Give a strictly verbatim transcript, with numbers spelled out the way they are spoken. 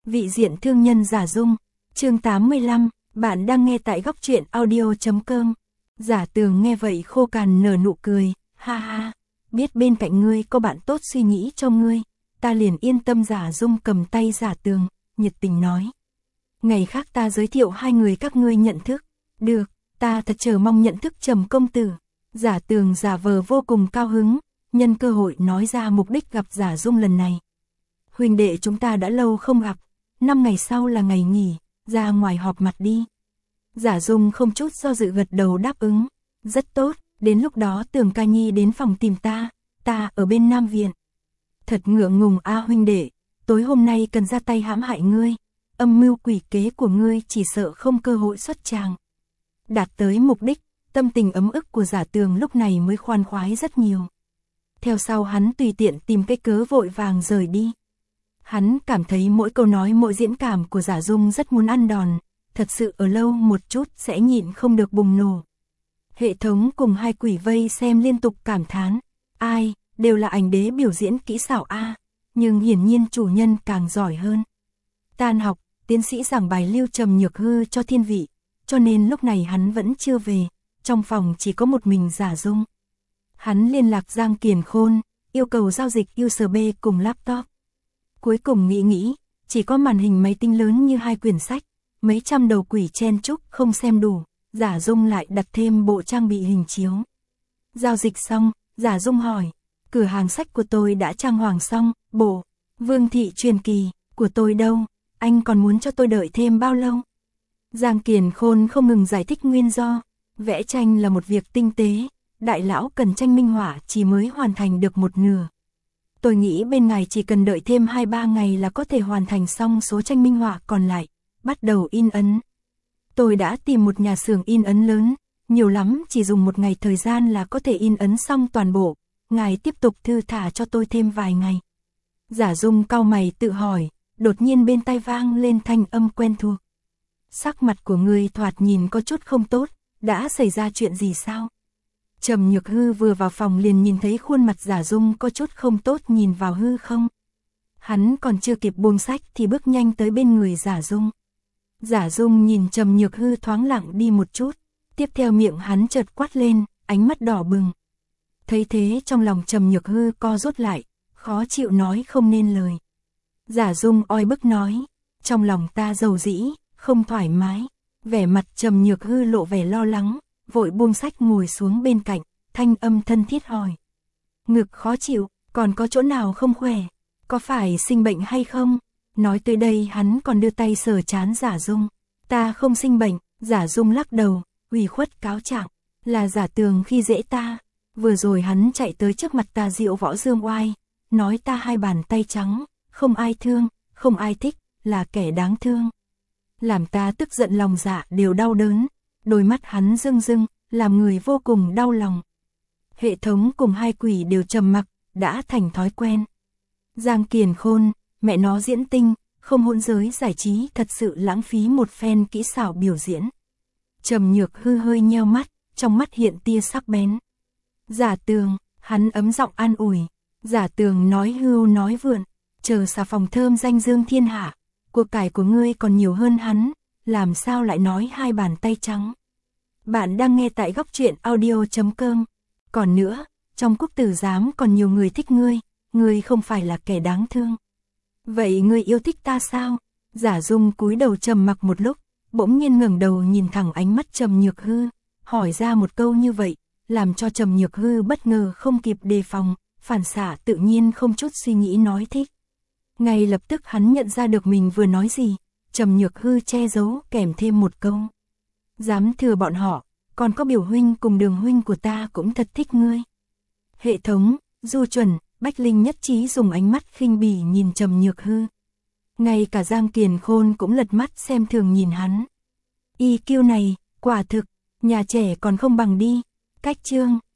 Vị diện thương nhân Giả Dung, chương tám mươi lăm, bạn đang nghe tại góc truyện audio.com. Giả Tường nghe vậy khô cằn nở nụ cười, ha ha, biết bên cạnh ngươi có bạn tốt suy nghĩ cho ngươi, ta liền yên tâm. Giả Dung cầm tay Giả Tường, nhiệt tình nói. Ngày khác ta giới thiệu hai người các ngươi nhận thức. Được, ta thật chờ mong nhận thức Trầm công tử. Giả Tường giả vờ vô cùng cao hứng, nhân cơ hội nói ra mục đích gặp Giả Dung lần này. Huynh đệ chúng ta đã lâu không gặp, năm ngày sau là ngày nghỉ, ra ngoài họp mặt đi. Giả Dung không chút do dự gật đầu đáp ứng, rất tốt, đến lúc đó Tường ca nhi đến phòng tìm ta, ta ở bên Nam Viện. Thật ngượng ngùng a huynh đệ, tối hôm nay cần ra tay hãm hại ngươi, âm mưu quỷ kế của ngươi chỉ sợ không cơ hội xuất tràng. Đạt tới mục đích, tâm tình ấm ức của Giả Tường lúc này mới khoan khoái rất nhiều. Theo sau hắn tùy tiện tìm cái cớ vội vàng rời đi. Hắn cảm thấy mỗi câu nói mỗi diễn cảm của Giả Dung rất muốn ăn đòn, thật sự ở lâu một chút sẽ nhịn không được bùng nổ. Hệ thống cùng hai quỷ vây xem liên tục cảm thán, ai, đều là ảnh đế biểu diễn kỹ xảo a, nhưng hiển nhiên chủ nhân càng giỏi hơn. Tan học, tiến sĩ giảng bài lưu Trầm Nhược Hư cho thiên vị, cho nên lúc này hắn vẫn chưa về, trong phòng chỉ có một mình Giả Dung. Hắn liên lạc Giang Kiền Khôn, yêu cầu giao dịch u ét bê cùng laptop. Cuối cùng nghĩ nghĩ, chỉ có màn hình máy tính lớn như hai quyển sách, mấy trăm đầu quỷ chen chúc không xem đủ, Giả Dung lại đặt thêm bộ trang bị hình chiếu. Giao dịch xong, Giả Dung hỏi, cửa hàng sách của tôi đã trang hoàng xong, bộ Vương thị truyền kỳ của tôi đâu, anh còn muốn cho tôi đợi thêm bao lâu? Giang Kiền Khôn không ngừng giải thích nguyên do, vẽ tranh là một việc tinh tế, đại lão cần tranh minh họa chỉ mới hoàn thành được một nửa. Tôi nghĩ bên ngài chỉ cần đợi thêm hai ba ngày là có thể hoàn thành xong số tranh minh họa còn lại, bắt đầu in ấn. Tôi đã tìm một nhà xưởng in ấn lớn, nhiều lắm chỉ dùng một ngày thời gian là có thể in ấn xong toàn bộ, ngài tiếp tục thư thả cho tôi thêm vài ngày. Giả Dung cau mày tự hỏi, đột nhiên bên tai vang lên thanh âm quen thuộc. Sắc mặt của ngươi thoạt nhìn có chút không tốt, đã xảy ra chuyện gì sao? Trầm Nhược Hư vừa vào phòng liền nhìn thấy khuôn mặt Giả Dung có chút không tốt nhìn vào hư không. Hắn còn chưa kịp buông sách thì bước nhanh tới bên người Giả Dung. Giả Dung nhìn Trầm Nhược Hư thoáng lặng đi một chút, tiếp theo miệng hắn chợt quát lên, ánh mắt đỏ bừng. Thấy thế trong lòng Trầm Nhược Hư co rút lại, khó chịu nói không nên lời. Giả Dung oi bức nói, trong lòng ta dầu dĩ, không thoải mái. Vẻ mặt Trầm Nhược Hư lộ vẻ lo lắng, vội buông sách ngồi xuống bên cạnh, thanh âm thân thiết hỏi. Ngực khó chịu, còn có chỗ nào không khỏe, có phải sinh bệnh hay không? Nói tới đây hắn còn đưa tay sờ trán Giả Dung. Ta không sinh bệnh, Giả Dung lắc đầu, ủy khuất cáo trạng, là Giả Tường khi dễ ta. Vừa rồi hắn chạy tới trước mặt ta diệu võ dương oai, nói ta hai bàn tay trắng, không ai thương, không ai thích, là kẻ đáng thương. Làm ta tức giận lòng dạ đều đau đớn, đôi mắt hắn rưng rưng, làm người vô cùng đau lòng. Hệ thống cùng hai quỷ đều trầm mặc, đã thành thói quen. Giang Kiền Khôn, mẹ nó diễn tinh, không hỗn giới giải trí thật sự lãng phí một phen kỹ xảo biểu diễn. Trầm Nhược Hư hơi nheo mắt, trong mắt hiện tia sắc bén. Giả Tường, hắn ấm giọng an ủi. Giả Tường nói hưu nói vượn, chờ xà phòng thơm danh dương thiên hạ, cuộc cải của ngươi còn nhiều hơn hắn, làm sao lại nói hai bàn tay trắng. Bạn đang nghe tại góc truyện audio.com. Còn nữa, trong quốc tử giám còn nhiều người thích ngươi, ngươi không phải là kẻ đáng thương. Vậy ngươi yêu thích ta sao? Giả Dung cúi đầu trầm mặc một lúc, bỗng nhiên ngẩng đầu nhìn thẳng ánh mắt Trầm Nhược Hư, hỏi ra một câu như vậy, làm cho Trầm Nhược Hư bất ngờ không kịp đề phòng, phản xạ tự nhiên không chút suy nghĩ nói thích. Ngay lập tức hắn nhận ra được mình vừa nói gì, Trầm Nhược Hư che giấu kèm thêm một câu. Dám thừa bọn họ, còn có biểu huynh cùng Đường huynh của ta cũng thật thích ngươi. Hệ thống, Du Chuẩn, Bách Linh nhất trí dùng ánh mắt khinh bỉ nhìn Trầm Nhược Hư. Ngay cả Giang Kiền Khôn cũng lật mắt xem thường nhìn hắn. i kiu này, quả thực, nhà trẻ còn không bằng đi. Cách chương,